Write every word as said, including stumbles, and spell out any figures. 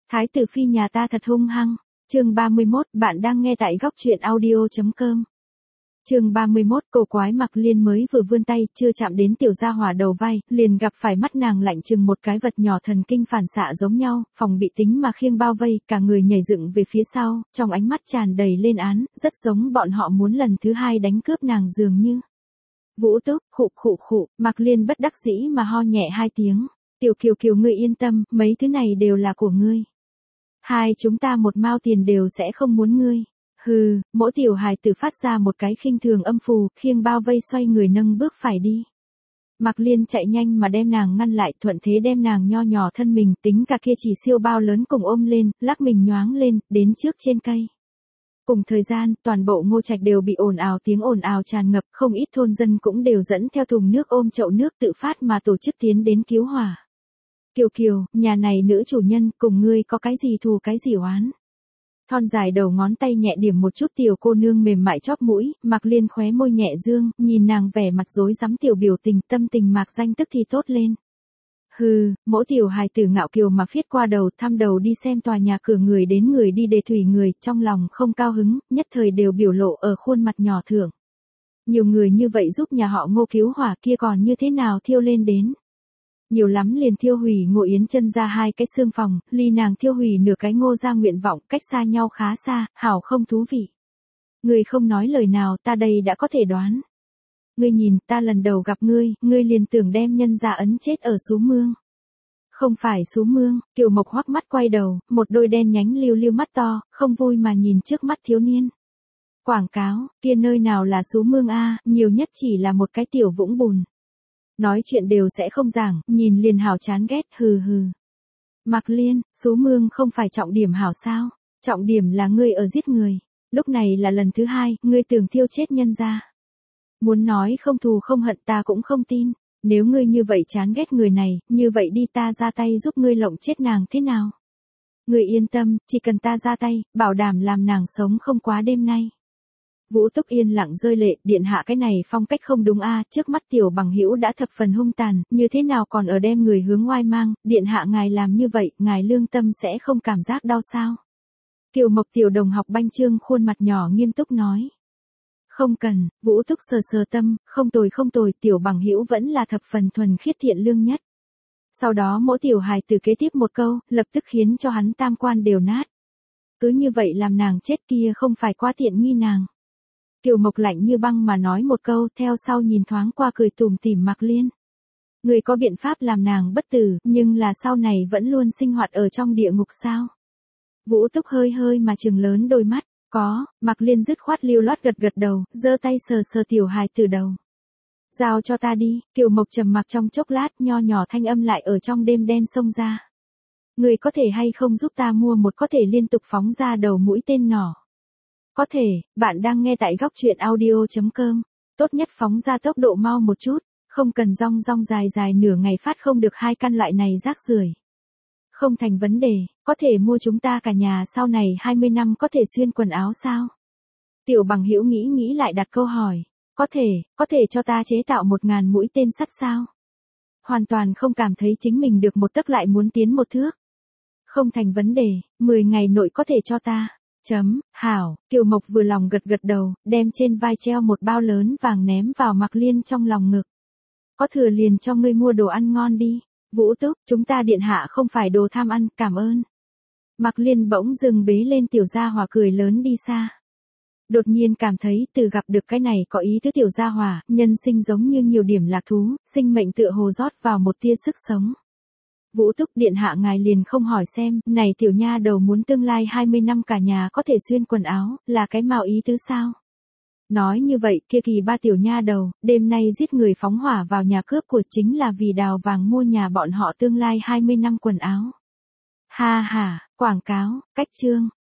Thái tử phi nhà ta thật hung hăng. Chương ba mươi mốt, bạn đang nghe tại góc truyện audio chấm com. Chương ba mươi mốt, cổ quái Mạc Liên mới vừa vươn tay, chưa chạm đến tiểu gia hỏa đầu vai, liền gặp phải mắt nàng lạnh chừng một cái vật nhỏ thần kinh phản xạ giống nhau, phòng bị tính mà khiêng bao vây, cả người nhảy dựng về phía sau, trong ánh mắt tràn đầy lên án, rất giống bọn họ muốn lần thứ hai đánh cướp nàng dường như. Vũ Túc, khụ khụ khụ, Mạc Liên bất đắc dĩ mà ho nhẹ hai tiếng. Tiểu Kiều Kiều ngươi yên tâm, mấy thứ này đều là của ngươi. Hai chúng ta một mao tiền đều sẽ không muốn ngươi. Hừ, mỗi tiểu hài tử phát ra một cái khinh thường âm phù, khiêng bao vây xoay người nâng bước phải đi. Mạc Liên chạy nhanh mà đem nàng ngăn lại, thuận thế đem nàng nho nhỏ thân mình, tính cả kia chỉ siêu bao lớn cùng ôm lên, lắc mình nhoáng lên, đến trước trên cây. Cùng thời gian, toàn bộ Ngô Trạch đều bị ồn ào tiếng ồn ào tràn ngập, không ít thôn dân cũng đều dẫn theo thùng nước ôm chậu nước tự phát mà tổ chức tiến đến cứu hỏa. Kiều Kiều, nhà này nữ chủ nhân, cùng ngươi có cái gì thù cái gì oán. Thon dài đầu ngón tay nhẹ điểm một chút tiểu cô nương mềm mại chóp mũi, Mạc Liên khóe môi nhẹ dương, nhìn nàng vẻ mặt rối rắm tiểu biểu tình, tâm tình Mạc Danh tức thì tốt lên. Hừ, mỗi tiểu hài tử ngạo kiều mà phiết qua đầu, thăm đầu đi xem tòa nhà cửa người đến người đi đề thủy người, trong lòng không cao hứng, nhất thời đều biểu lộ ở khuôn mặt nhỏ thưởng. Nhiều người như vậy giúp nhà họ Ngô cứu hỏa kia còn như thế nào thiêu lên đến. Nhiều lắm liền thiêu hủy Ngô Yến chân ra hai cái xương phòng, ly nàng thiêu hủy nửa cái Ngô ra nguyện vọng, cách xa nhau khá xa, hảo không thú vị. Người không nói lời nào, ta đây đã có thể đoán. Ngươi nhìn, ta lần đầu gặp ngươi, ngươi liền tưởng đem nhân gia ấn chết ở Sú Mương. Không phải Sú Mương, Kiều Mộc hoắc mắt quay đầu, một đôi đen nhánh liu liu mắt to, không vui mà nhìn trước mắt thiếu niên. Quảng cáo, kia nơi nào là Sú Mương a, nhiều nhất chỉ là một cái tiểu vũng bùn. Nói chuyện đều sẽ không giảng, nhìn liền hảo chán ghét, hừ hừ. Mạc Liên, Sú Mương không phải trọng điểm hảo sao? Trọng điểm là ngươi ở giết người. Lúc này là lần thứ hai, ngươi tưởng thiêu chết nhân gia. Muốn nói không thù không hận ta cũng không tin. Nếu ngươi như vậy chán ghét người này, như vậy đi ta ra tay giúp ngươi lộng chết nàng thế nào? Ngươi yên tâm, chỉ cần ta ra tay, bảo đảm làm nàng sống không quá đêm nay. Vũ Túc yên lặng rơi lệ, điện hạ cái này phong cách không đúng a, trước mắt tiểu bằng hữu đã thập phần hung tàn, như thế nào còn ở đem người hướng oai mang, điện hạ ngài làm như vậy, ngài lương tâm sẽ không cảm giác đau sao? Kiều Mộc tiểu đồng học banh trương khuôn mặt nhỏ nghiêm túc nói. Không cần, Vũ Túc sờ sờ tâm, không tồi không tồi, tiểu bằng hữu vẫn là thập phần thuần khiết thiện lương nhất. Sau đó mỗi tiểu hài từ kế tiếp một câu, lập tức khiến cho hắn tam quan đều nát. Cứ như vậy làm nàng chết kia không phải quá tiện nghi nàng. Kiều Mộc lạnh như băng mà nói một câu, theo sau nhìn thoáng qua cười tủm tỉm Mạc Liên. Người có biện pháp làm nàng bất tử, nhưng là sau này vẫn luôn sinh hoạt ở trong địa ngục sao? Vũ Túc hơi hơi mà trừng lớn đôi mắt, có, Mạc Liên dứt khoát lưu loát gật gật đầu, giơ tay sờ sờ tiểu hài từ đầu. Giao cho ta đi, Kiều Mộc trầm mặc trong chốc lát, nho nhỏ thanh âm lại ở trong đêm đen xông ra. Người có thể hay không giúp ta mua một có thể liên tục phóng ra đầu mũi tên nỏ? Có thể, bạn đang nghe tại góc truyện audio chấm com. Tốt nhất phóng ra tốc độ mau một chút, không cần rong rong dài dài nửa ngày phát không được hai căn loại này rác rưởi. Không thành vấn đề, có thể mua chúng ta cả nhà sau này hai mươi năm có thể xuyên quần áo sao? Tiểu bằng hữu nghĩ nghĩ lại đặt câu hỏi. Có thể, có thể cho ta chế tạo một ngàn mũi tên sắt sao? Hoàn toàn không cảm thấy chính mình được một tấc lại muốn tiến một thước. Không thành vấn đề, mười ngày nội có thể cho ta. Chấm, hảo, Kiều Mộc vừa lòng gật gật đầu, đem trên vai treo một bao lớn vàng ném vào Mạc Liên trong lòng ngực. Có thừa liền cho ngươi mua đồ ăn ngon đi. Vũ Túc, chúng ta điện hạ không phải đồ tham ăn, cảm ơn. Mạc Liên bỗng dừng bế lên tiểu gia hỏa cười lớn đi xa. Đột nhiên cảm thấy từ gặp được cái này có ý tứ tiểu gia hỏa, nhân sinh giống như nhiều điểm lạc thú, sinh mệnh tựa hồ rót vào một tia sức sống. Vũ Túc điện hạ ngài liền không hỏi xem, này tiểu nha đầu muốn tương lai hai mươi năm cả nhà có thể xuyên quần áo, là cái mạo ý tứ sao? Nói như vậy, kia kỳ ba tiểu nha đầu, đêm nay giết người phóng hỏa vào nhà cướp của chính là vì đào vàng mua nhà bọn họ tương lai hai mươi năm quần áo. Ha ha, quảng cáo, cách chương.